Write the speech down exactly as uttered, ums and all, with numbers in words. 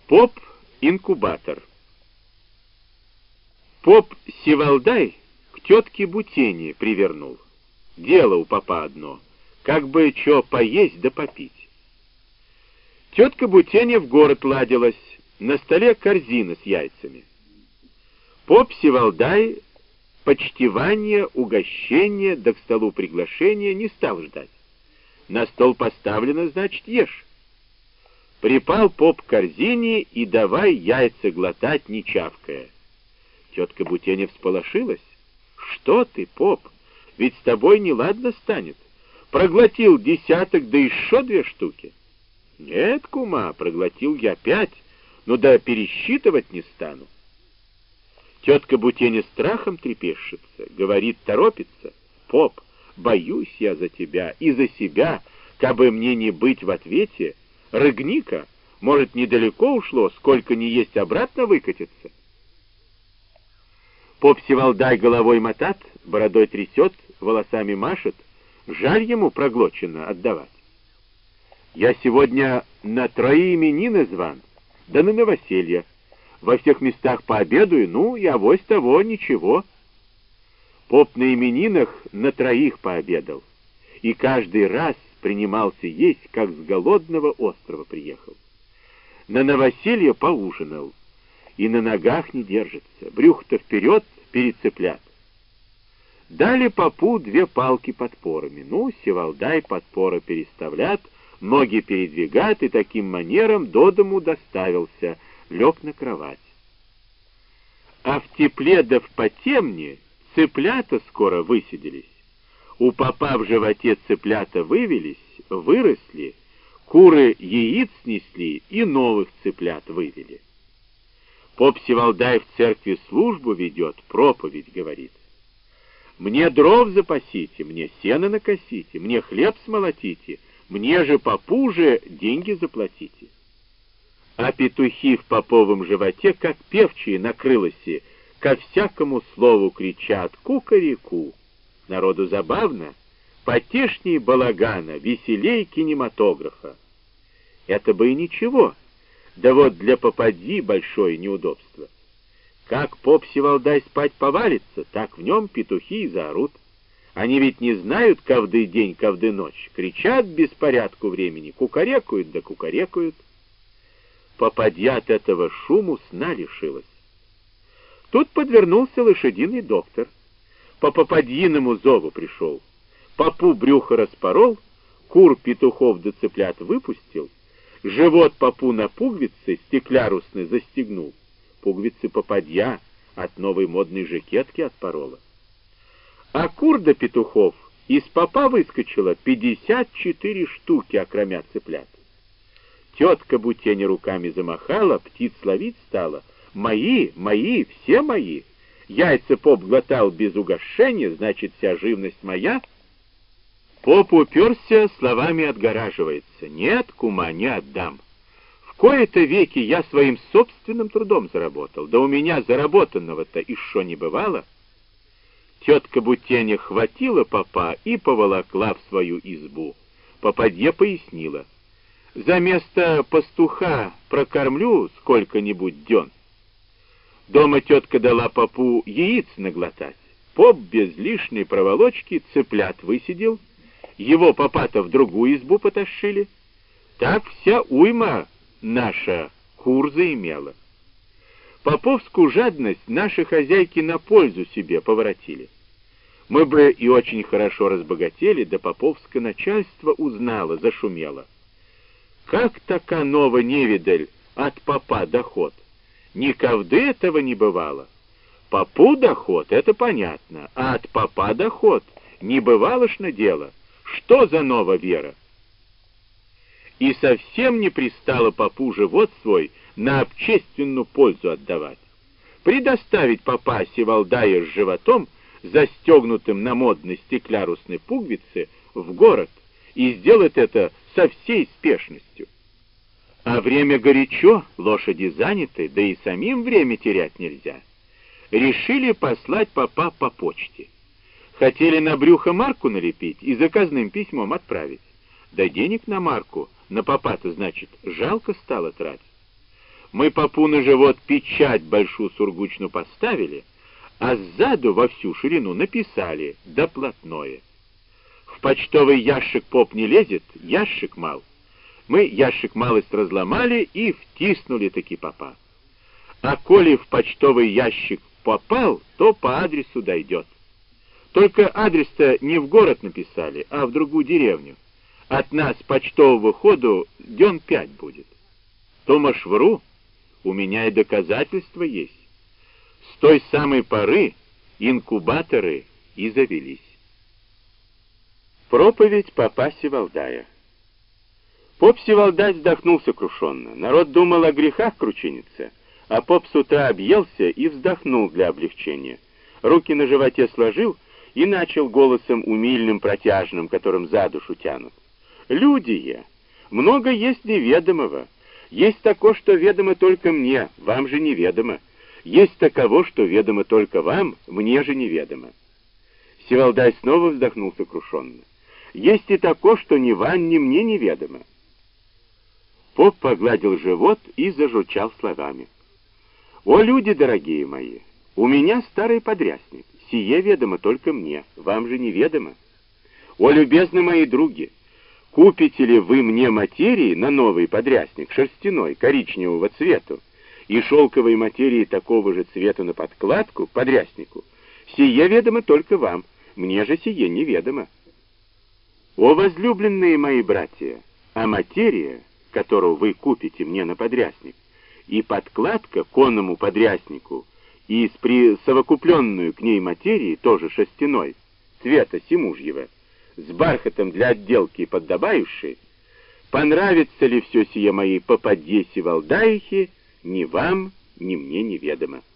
Поп-инкубатор. Поп Севалдай к тетке Бутене привернул. Дело у попа одно, как бы чё поесть да попить. Тетка Бутене в город ладилась, на столе корзина с яйцами. Поп Севалдай почтевания, угощения, да к столу приглашения не стал ждать. На стол поставлено, значит, ешь. Припал поп к корзине и давай яйца глотать, не чавкая. Тетка Бутене всполошилась. Что ты, поп, ведь с тобой неладно станет. Проглотил десяток, да еще две штуки. Нет, кума, проглотил я пять, но да пересчитывать не стану. Тетка Бутене страхом трепещется, говорит, торопится. Поп, боюсь я за тебя и за себя, кабы мне не быть в ответе. Рыгни-ка, может, недалеко ушло, сколько не есть обратно выкатится. Поп Севалдай головой мотат, бородой трясет, волосами машет. Жаль ему проглочено отдавать. Я сегодня на трои именины зван, да на новоселье. Во всех местах пообедаю, ну, и авось того ничего. Поп на именинах на троих пообедал, и каждый раз принимался есть, как с голодного острова приехал. На новоселье поужинал, и на ногах не держится, брюхо-то вперед перецеплят. Дали попу две палки подпорами. Ну, Севалдай подпора переставлят, ноги передвигат, и таким манером до дому доставился, лег на кровать. А в тепле да в потемне цыплята скоро высиделись. У попа в животе цыплята вывелись, выросли, куры яиц снесли и новых цыплят вывели. Поп Севалдай в церкви службу ведет, проповедь говорит. Мне дров запасите, мне сено накосите, мне хлеб смолотите, мне же попу же деньги заплатите. А петухи в поповом животе, как певчие на крылосе, ко всякому слову кричат кукареку. Народу забавно, потешней балагана, веселей кинематографа. Это бы и ничего, да вот для попадьи большое неудобство. Как поп Севалдай спать повалится, так в нем петухи и заорут. Они ведь не знают каждый день, каждую ночь, кричат без порядку времени, кукарекают да кукарекают. Попадья от этого шуму сна лишилась. Тут подвернулся лошадиный доктор. По попадьиному зову пришел. Попу брюхо распорол, кур, петухов да цыплят выпустил, живот попу на пуговицы стеклярусный застегнул. Пуговицы попадья от новой модной жакетки отпорола. А кур да петухов из попа выскочило пятьдесят четыре штуки, окромя цыплят. Тетка Бутене руками замахала, птиц ловить стала. Мои, мои, все мои. Яйца поп глотал без угощения, значит, вся живность моя. Поп уперся, словами отгораживается. Нет, кума, не отдам. В кои-то веки я своим собственным трудом заработал, да у меня заработанного-то еще не бывало. Тетка Бутене хватила попа и поволокла в свою избу. Попадье пояснила. За место пастуха прокормлю сколько-нибудь дён. Дома тетка дала попу яиц наглотать. Поп без лишней проволочки цыплят высидел, его попа-то в другую избу потащили. Так вся уйма наша кур заимела. Поповскую жадность наши хозяйки на пользу себе поворотили. Мы бы и очень хорошо разбогатели, да поповское начальство узнало, зашумело. Как таканова невидаль от попа доход? Никогда этого не бывало. Попу доход, это понятно, а от попа доход не бывало ж на дело. Что за нова вера? И совсем не пристало попу живот свой на общественную пользу отдавать. Предоставить попа Севалдая с животом, застегнутым на модной стеклярусной пуговице, в город, и сделать это со всей спешностью. А время горячо, лошади заняты, да и самим время терять нельзя. Решили послать попа по почте. Хотели на брюхо марку налепить и заказным письмом отправить. Да денег на марку, на попа-то, значит, жалко стало тратить. Мы попу на живот печать большую сургучную поставили, а сзаду во всю ширину написали «доплатное». В почтовый ящик поп не лезет, ящик мал. Мы ящик малость разломали и втиснули таки попа. А коли в почтовый ящик попал, то по адресу дойдет. Только адрес-то не в город написали, а в другую деревню. От нас почтового ходу дён пять будет. Томаш вру, у меня и доказательства есть. С той самой поры инкубаторы и завелись. Проповедь попа Севалдая. Поп Севалдай вздохнул сокрушенно. Народ думал о грехах кручиниться, а поп с утра объелся и вздохнул для облегчения. Руки на животе сложил и начал голосом умильным, протяжным, которым за душу тянут. «Люди я, много есть неведомого. Есть такое, что ведомо только мне, вам же неведомо. Есть таково, что ведомо только вам, мне же неведомо». Севалдай снова вздохнул сокрушенно. «Есть и такое, что ни вам, ни мне неведомо». Поп погладил живот и зажурчал словами. «О, люди дорогие мои, у меня старый подрясник, сие ведомо только мне, вам же неведомо. О, любезны мои други, купите ли вы мне материи на новый подрясник, шерстяной, коричневого цвету, и шелковой материи такого же цвета на подкладку, подряснику? Сие ведомо только вам, мне же сие неведомо. О, возлюбленные мои братья, а материя, которую вы купите мне на подрясник, и подкладка конному подряснику, и с присовокупленную к ней материи, тоже шерстяной, цвета симужьего, с бархатом для отделки поддобающей, понравится ли все сие мои попадье Севалдаихи, ни вам, ни мне неведомо.